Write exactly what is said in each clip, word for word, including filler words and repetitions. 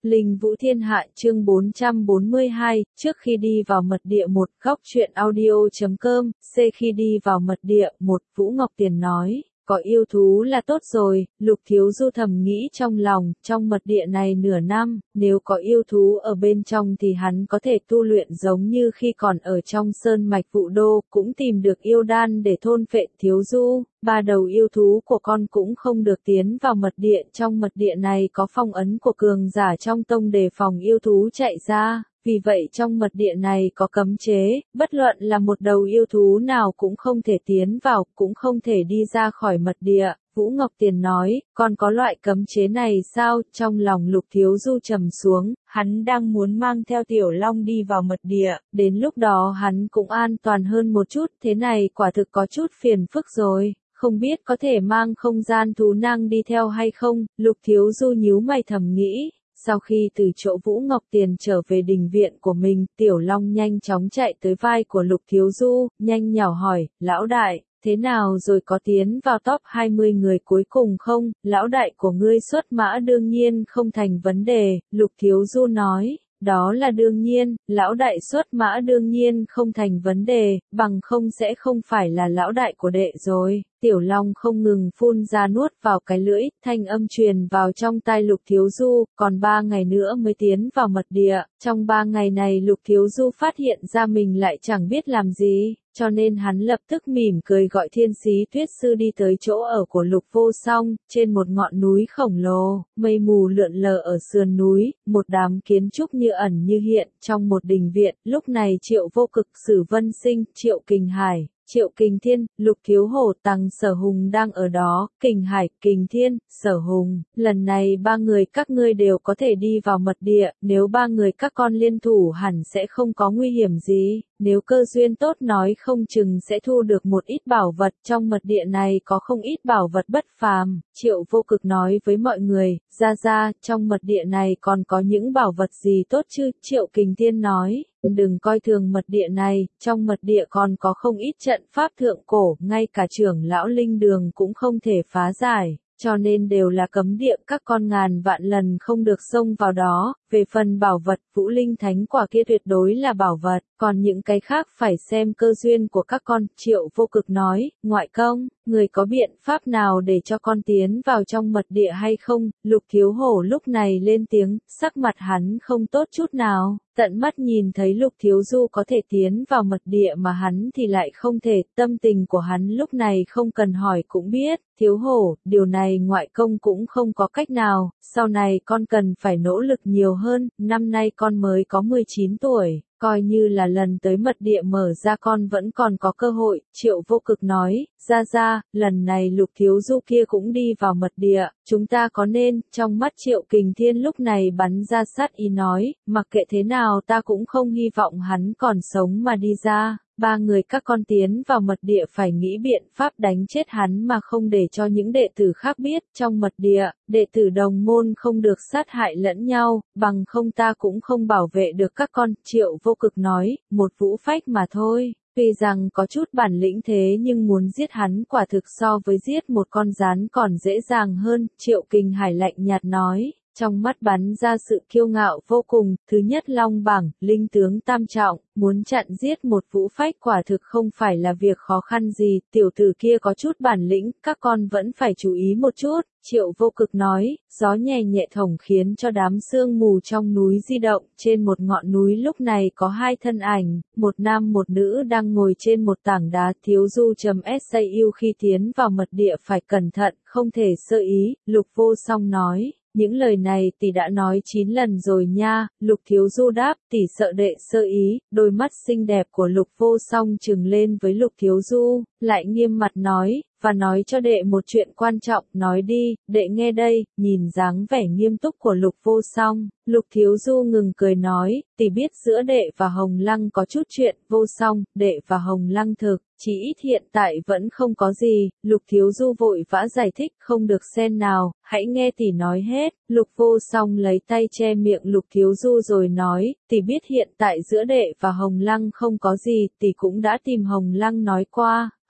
Linh Vũ Thiên Hạ chương bốn trăm bốn mươi hai, trước khi đi vào mật địa một, góc truyện audio chấm com, C khi đi vào mật địa một, Vũ Ngọc Tiền nói, có yêu thú là tốt rồi, Lục Thiếu Du thầm nghĩ trong lòng, trong mật địa này nửa năm, nếu có yêu thú ở bên trong thì hắn có thể tu luyện giống như khi còn ở trong sơn mạch Vũ Đô, cũng tìm được yêu đan để thôn phệ Thiếu Du. Ba đầu yêu thú của con cũng không được tiến vào mật địa, trong mật địa này có phong ấn của cường giả trong tông đề phòng yêu thú chạy ra, vì vậy trong mật địa này có cấm chế, bất luận là một đầu yêu thú nào cũng không thể tiến vào, cũng không thể đi ra khỏi mật địa. Vũ Ngọc Tiền nói, còn có loại cấm chế này sao? Trong lòng Lục Thiếu Du trầm xuống, hắn đang muốn mang theo Tiểu Long đi vào mật địa, đến lúc đó hắn cũng an toàn hơn một chút, thế này quả thực có chút phiền phức rồi. Không biết có thể mang không gian thú năng đi theo hay không, Lục Thiếu Du nhíu mày thầm nghĩ. Sau khi từ chỗ Vũ Ngọc Tiền trở về đình viện của mình, Tiểu Long nhanh chóng chạy tới vai của Lục Thiếu Du, nhanh nhỏ hỏi, lão đại, thế nào rồi, có tiến vào top hai mươi người cuối cùng không? Lão đại của ngươi xuất mã đương nhiên không thành vấn đề, Lục Thiếu Du nói. Đó là đương nhiên, lão đại xuất mã đương nhiên không thành vấn đề, bằng không sẽ không phải là lão đại của đệ rồi. Tiểu Long không ngừng phun ra nuốt vào cái lưỡi, thanh âm truyền vào trong tai Lục Thiếu Du, còn ba ngày nữa mới tiến vào mật địa. Trong ba ngày này Lục Thiếu Du phát hiện ra mình lại chẳng biết làm gì, cho nên hắn lập tức mỉm cười gọi Thiên Sĩ Tuyết Sư đi tới chỗ ở của Lục Vô Song, trên một ngọn núi khổng lồ, mây mù lượn lờ ở sườn núi, một đám kiến trúc như ẩn như hiện, trong một đình viện, lúc này Triệu Vô Cực, Sử Vân Sinh, Triệu Kình Hải, Triệu Kình Thiên, Lục Thiếu Hổ, Tăng Sở Hùng đang ở đó, Kình Hải, Kình Thiên, Sở Hùng, lần này ba người các ngươi đều có thể đi vào mật địa, nếu ba người các con liên thủ hẳn sẽ không có nguy hiểm gì, nếu cơ duyên tốt nói không chừng sẽ thu được một ít bảo vật, trong mật địa này có không ít bảo vật bất phàm. Triệu Vô Cực nói với mọi người, ra ra, trong mật địa này còn có những bảo vật gì tốt chứ? Triệu Kình Thiên nói, đừng coi thường mật địa này, trong mật địa còn có không ít trận pháp thượng cổ, ngay cả trưởng lão linh đường cũng không thể phá giải, cho nên đều là cấm địa, các con ngàn vạn lần không được xông vào đó. Về phần bảo vật, Vũ Linh Thánh Quả kia tuyệt đối là bảo vật, còn những cái khác phải xem cơ duyên của các con. Triệu Vô Cực nói, ngoại công, người có biện pháp nào để cho con tiến vào trong mật địa hay không? Lục Thiếu Hổ lúc này lên tiếng, sắc mặt hắn không tốt chút nào, tận mắt nhìn thấy Lục Thiếu Du có thể tiến vào mật địa mà hắn thì lại không thể, tâm tình của hắn lúc này không cần hỏi cũng biết. Thiếu Hổ, điều này ngoại công cũng không có cách nào, sau này con cần phải nỗ lực nhiều hơn, năm nay con mới có mười chín tuổi, coi như là lần tới mật địa mở ra con vẫn còn có cơ hội. Triệu Vô Cực nói, ra ra, lần này Lục Thiếu Du kia cũng đi vào mật địa, chúng ta có nên? Trong mắt Triệu Kình Thiên lúc này bắn ra sát ý nói, mặc kệ thế nào ta cũng không hy vọng hắn còn sống mà đi ra. Ba người các con tiến vào mật địa phải nghĩ biện pháp đánh chết hắn mà không để cho những đệ tử khác biết. Trong mật địa, đệ tử đồng môn không được sát hại lẫn nhau, bằng không ta cũng không bảo vệ được các con. Triệu Vô Cực nói, một vũ phách mà thôi. Tuy rằng có chút bản lĩnh thế nhưng muốn giết hắn quả thực so với giết một con gián còn dễ dàng hơn. Triệu Kình Hải lạnh nhạt nói, trong mắt bắn ra sự kiêu ngạo vô cùng. Thứ nhất Long bảng, linh tướng tam trọng, muốn chặn giết một vũ phách quả thực không phải là việc khó khăn gì. Tiểu tử kia có chút bản lĩnh, các con vẫn phải chú ý một chút. Triệu Vô Cực nói, gió nhẹ nhẹ thổi khiến cho đám sương mù trong núi di động. Trên một ngọn núi lúc này có hai thân ảnh, một nam một nữ đang ngồi trên một tảng đá. Thiếu Du.sau khi tiến vào mật địa phải cẩn thận, không thể sơ ý. Lục Vô Song nói, những lời này tỷ đã nói chín lần rồi nha. Lục Thiếu Du đáp, tỷ sợ đệ sơ ý. Đôi mắt xinh đẹp của Lục Vô Song trừng lên với Lục Thiếu Du, lại nghiêm mặt nói, và nói cho đệ một chuyện quan trọng. Nói đi, đệ nghe đây. Nhìn dáng vẻ nghiêm túc của Lục Vô Song, Lục Thiếu Du ngừng cười nói, tỷ biết giữa đệ và Hồng Lăng có chút chuyện. Vô Song, đệ và Hồng Lăng thực chỉ ít hiện tại vẫn không có gì. Lục Thiếu Du vội vã giải thích, không được xen nào, hãy nghe tỷ nói hết. Lục Vô Song lấy tay che miệng Lục Thiếu Du rồi nói, tỷ biết hiện tại giữa đệ và Hồng Lăng không có gì, tỷ cũng đã tìm Hồng Lăng nói qua.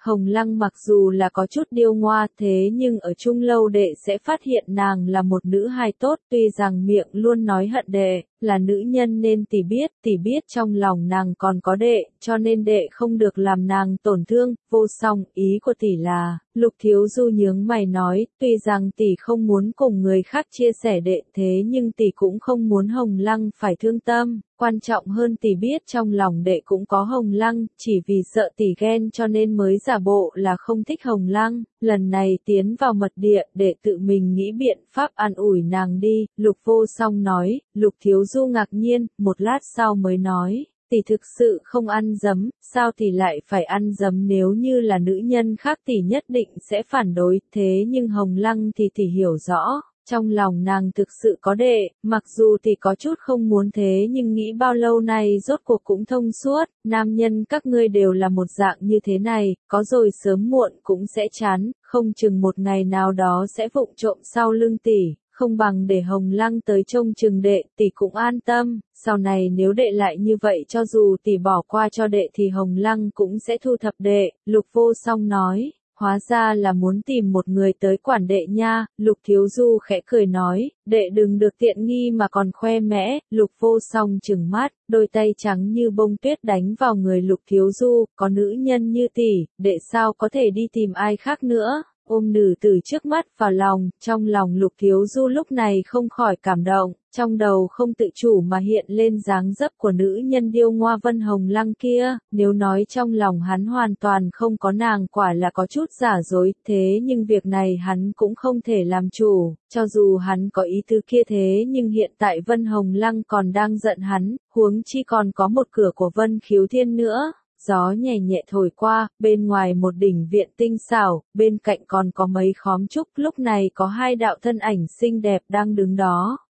Hồng Lăng mặc dù là có chút điêu ngoa thế nhưng ở chung lâu đệ sẽ phát hiện nàng là một nữ hài tốt, tuy rằng miệng luôn nói hận đệ, là nữ nhân nên tỷ biết, tỷ biết trong lòng nàng còn có đệ, cho nên đệ không được làm nàng tổn thương. Vô Song, ý của tỷ là, Lục Thiếu Du nhướng mày nói, tuy rằng tỷ không muốn cùng người khác chia sẻ đệ thế nhưng tỷ cũng không muốn Hồng Lăng phải thương tâm. Quan trọng hơn tỷ biết trong lòng đệ cũng có Hồng Lăng, chỉ vì sợ tỷ ghen cho nên mới giả bộ là không thích Hồng Lăng. Lần này tiến vào mật địa để tự mình nghĩ biện pháp an ủi nàng đi, Lục Vô Song nói. Lục Thiếu Du ngạc nhiên, một lát sau mới nói, tỷ thực sự không ăn dấm, sao tỷ lại phải ăn dấm, nếu như là nữ nhân khác tỷ nhất định sẽ phản đối, thế nhưng Hồng Lăng thì tỷ hiểu rõ. Trong lòng nàng thực sự có đệ, mặc dù thì có chút không muốn thế nhưng nghĩ bao lâu nay rốt cuộc cũng thông suốt, nam nhân các ngươi đều là một dạng như thế này, có rồi sớm muộn cũng sẽ chán, không chừng một ngày nào đó sẽ vụng trộm sau lưng tỷ, không bằng để Hồng Lăng tới trông chừng đệ, tỷ cũng an tâm, sau này nếu đệ lại như vậy cho dù tỷ bỏ qua cho đệ thì Hồng Lăng cũng sẽ thu thập đệ. Lục Vô Song nói. Hóa ra là muốn tìm một người tới quản đệ nha. Lục Thiếu Du khẽ cười nói, đệ đừng được tiện nghi mà còn khoe mẽ. Lục Vô Song trừng mắt, đôi tay trắng như bông tuyết đánh vào người Lục Thiếu Du, có nữ nhân như tỷ, đệ sao có thể đi tìm ai khác nữa. Ôm nữ tử trước mắt vào lòng, trong lòng Lục Thiếu Du lúc này không khỏi cảm động, trong đầu không tự chủ mà hiện lên dáng dấp của nữ nhân điêu ngoa Vân Hồng Lăng kia, nếu nói trong lòng hắn hoàn toàn không có nàng quả là có chút giả dối, thế nhưng việc này hắn cũng không thể làm chủ, cho dù hắn có ý tứ kia thế nhưng hiện tại Vân Hồng Lăng còn đang giận hắn, huống chi còn có một cửa của Vân Khiếu Thiên nữa. Gió nhẹ nhẹ thổi qua, bên ngoài một đỉnh viện tinh xảo, bên cạnh còn có mấy khóm trúc, lúc này có hai đạo thân ảnh xinh đẹp đang đứng đó.